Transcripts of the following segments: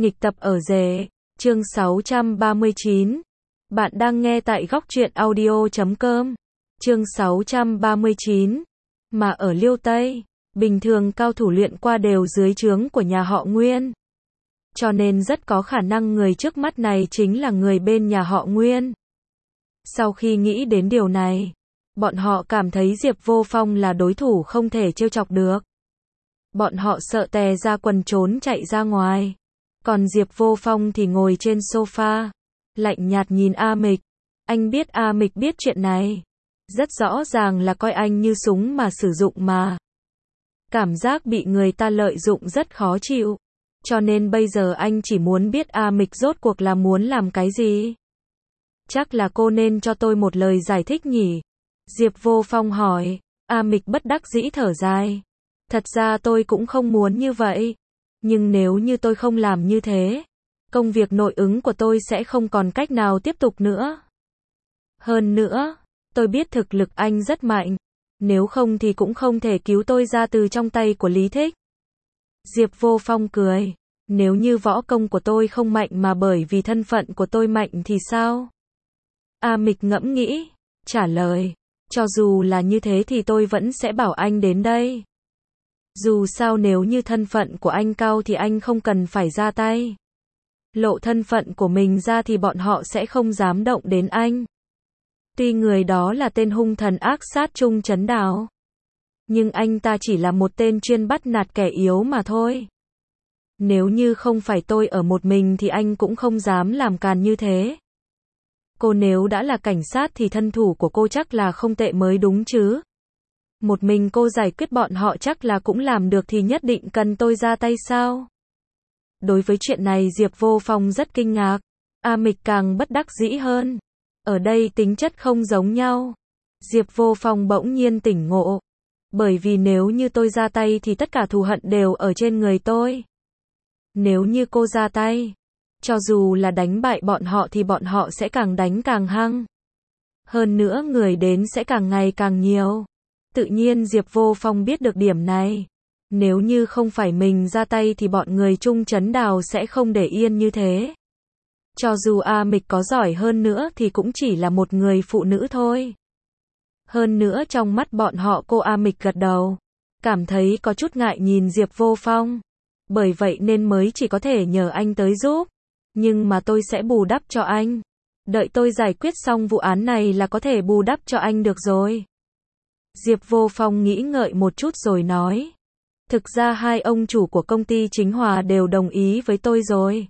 Nghịch tập ở rể, chương 639. Bạn đang nghe tại góc truyện audio.com. Chương 639. Mà ở Liêu Tây, bình thường cao thủ luyện qua đều dưới trướng của nhà họ Nguyên. Cho nên rất có khả năng người trước mắt này chính là người bên nhà họ Nguyên. Sau khi nghĩ đến điều này, bọn họ cảm thấy Diệp Vô Phong là đối thủ không thể trêu chọc được. Bọn họ sợ tè ra quần trốn chạy ra ngoài. Còn Diệp Vô Phong thì ngồi trên sofa, lạnh nhạt nhìn A Mịch. Anh biết A Mịch biết chuyện này. Rất rõ ràng là coi anh như súng mà sử dụng mà. Cảm giác bị người ta lợi dụng rất khó chịu. Cho nên bây giờ anh chỉ muốn biết A Mịch rốt cuộc là muốn làm cái gì. Chắc là cô nên cho tôi một lời giải thích nhỉ? Diệp Vô Phong hỏi. A Mịch bất đắc dĩ thở dài. Thật ra tôi cũng không muốn như vậy. Nhưng nếu như tôi không làm như thế, công việc nội ứng của tôi sẽ không còn cách nào tiếp tục nữa. Hơn nữa, tôi biết thực lực anh rất mạnh. Nếu không thì cũng không thể cứu tôi ra từ trong tay của Lý Thích. Diệp Vô Phong cười. Nếu như võ công của tôi không mạnh mà bởi vì thân phận của tôi mạnh thì sao? A Mịch ngẫm nghĩ, trả lời. Cho dù là như thế thì tôi vẫn sẽ bảo anh đến đây. Dù sao nếu như thân phận của anh cao thì anh không cần phải ra tay. Lộ thân phận của mình ra thì bọn họ sẽ không dám động đến anh. Tuy người đó là tên hung thần ác sát Trung Trấn Đào, nhưng anh ta chỉ là một tên chuyên bắt nạt kẻ yếu mà thôi. Nếu như không phải tôi ở một mình thì anh cũng không dám làm càn như thế. Cô nếu đã là cảnh sát thì thân thủ của cô chắc là không tệ mới đúng chứ. Một mình cô giải quyết bọn họ chắc là cũng làm được thì nhất định cần tôi ra tay sao? Đối với chuyện này Diệp Vô Phong rất kinh ngạc. A Mịch càng bất đắc dĩ hơn. Ở đây tính chất không giống nhau. Diệp Vô Phong bỗng nhiên tỉnh ngộ. Bởi vì nếu như tôi ra tay thì tất cả thù hận đều ở trên người tôi. Nếu như cô ra tay, cho dù là đánh bại bọn họ thì bọn họ sẽ càng đánh càng hăng. Hơn nữa người đến sẽ càng ngày càng nhiều. Tự nhiên Diệp Vô Phong biết được điểm này. Nếu như không phải mình ra tay thì bọn người Trung Trấn Đào sẽ không để yên như thế. Cho dù A Mịch có giỏi hơn nữa thì cũng chỉ là một người phụ nữ thôi. Hơn nữa trong mắt bọn họ cô A Mịch gật đầu. Cảm thấy có chút ngại nhìn Diệp Vô Phong. Bởi vậy nên mới chỉ có thể nhờ anh tới giúp. Nhưng mà tôi sẽ bù đắp cho anh. Đợi tôi giải quyết xong vụ án này là có thể bù đắp cho anh được rồi. Diệp Vô Phong nghĩ ngợi một chút rồi nói. Thực ra hai ông chủ của công ty Chính Hòa đều đồng ý với tôi rồi.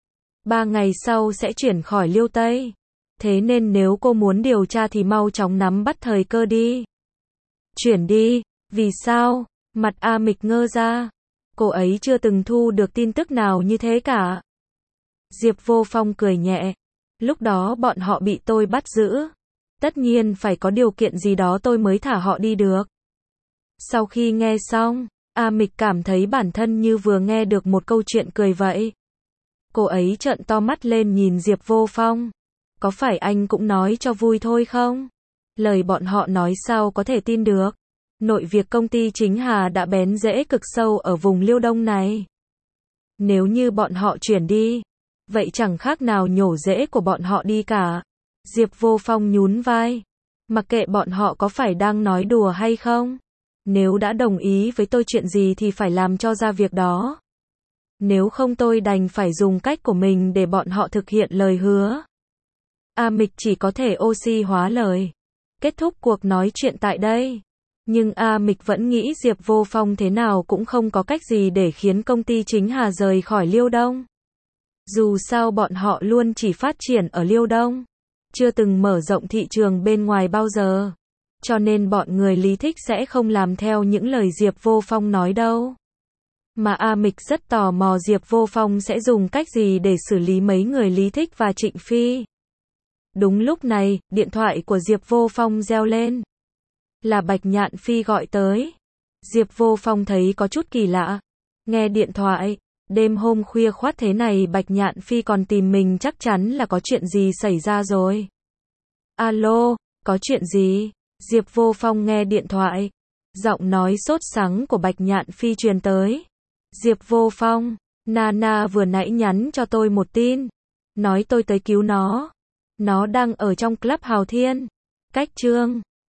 3 ngày sau sẽ chuyển khỏi Liêu Tây. Thế nên nếu cô muốn điều tra thì mau chóng nắm bắt thời cơ đi. Chuyển đi, vì sao? Mặt A Mịch ngơ ra. Cô ấy chưa từng thu được tin tức nào như thế cả. Diệp Vô Phong cười nhẹ. Lúc đó bọn họ bị tôi bắt giữ. Tất nhiên phải có điều kiện gì đó tôi mới thả họ đi được. Sau khi nghe xong, A Mịch cảm thấy bản thân như vừa nghe được một câu chuyện cười vậy. Cô ấy trợn to mắt lên nhìn Diệp Vô Phong. Có phải anh cũng nói cho vui thôi không? Lời bọn họ nói sao có thể tin được? Nội việc công ty Chính Hà đã bén rễ cực sâu ở vùng Liêu Đông này. Nếu như bọn họ chuyển đi, vậy chẳng khác nào nhổ rễ của bọn họ đi cả. Diệp Vô Phong nhún vai. Mặc kệ bọn họ có phải đang nói đùa hay không. Nếu đã đồng ý với tôi chuyện gì thì phải làm cho ra việc đó. Nếu không tôi đành phải dùng cách của mình để bọn họ thực hiện lời hứa. A Mịch chỉ có thể oxy hóa lời. Kết thúc cuộc nói chuyện tại đây. Nhưng A Mịch vẫn nghĩ Diệp Vô Phong thế nào cũng không có cách gì để khiến công ty Chính Hà rời khỏi Liêu Đông. Dù sao bọn họ luôn chỉ phát triển ở Liêu Đông. Chưa từng mở rộng thị trường bên ngoài bao giờ. Cho nên bọn người Lý Thích sẽ không làm theo những lời Diệp Vô Phong nói đâu. Mà A Mịch rất tò mò Diệp Vô Phong sẽ dùng cách gì để xử lý mấy người Lý Thích và Trịnh Phi. Đúng lúc này, điện thoại của Diệp Vô Phong reo lên. Là Bạch Nhạn Phi gọi tới. Diệp Vô Phong thấy có chút kỳ lạ. Nghe điện thoại, đêm hôm khuya khoắt thế này Bạch Nhạn Phi còn tìm mình chắc chắn là có chuyện gì xảy ra rồi. Alo, có chuyện gì? Diệp Vô Phong nghe điện thoại. Giọng nói sốt sắng của Bạch Nhạn Phi truyền tới. Diệp Vô Phong, Nana vừa nãy nhắn cho tôi một tin. Nói tôi tới cứu nó. Nó đang ở trong Club Hào Thiên. Cách Trương.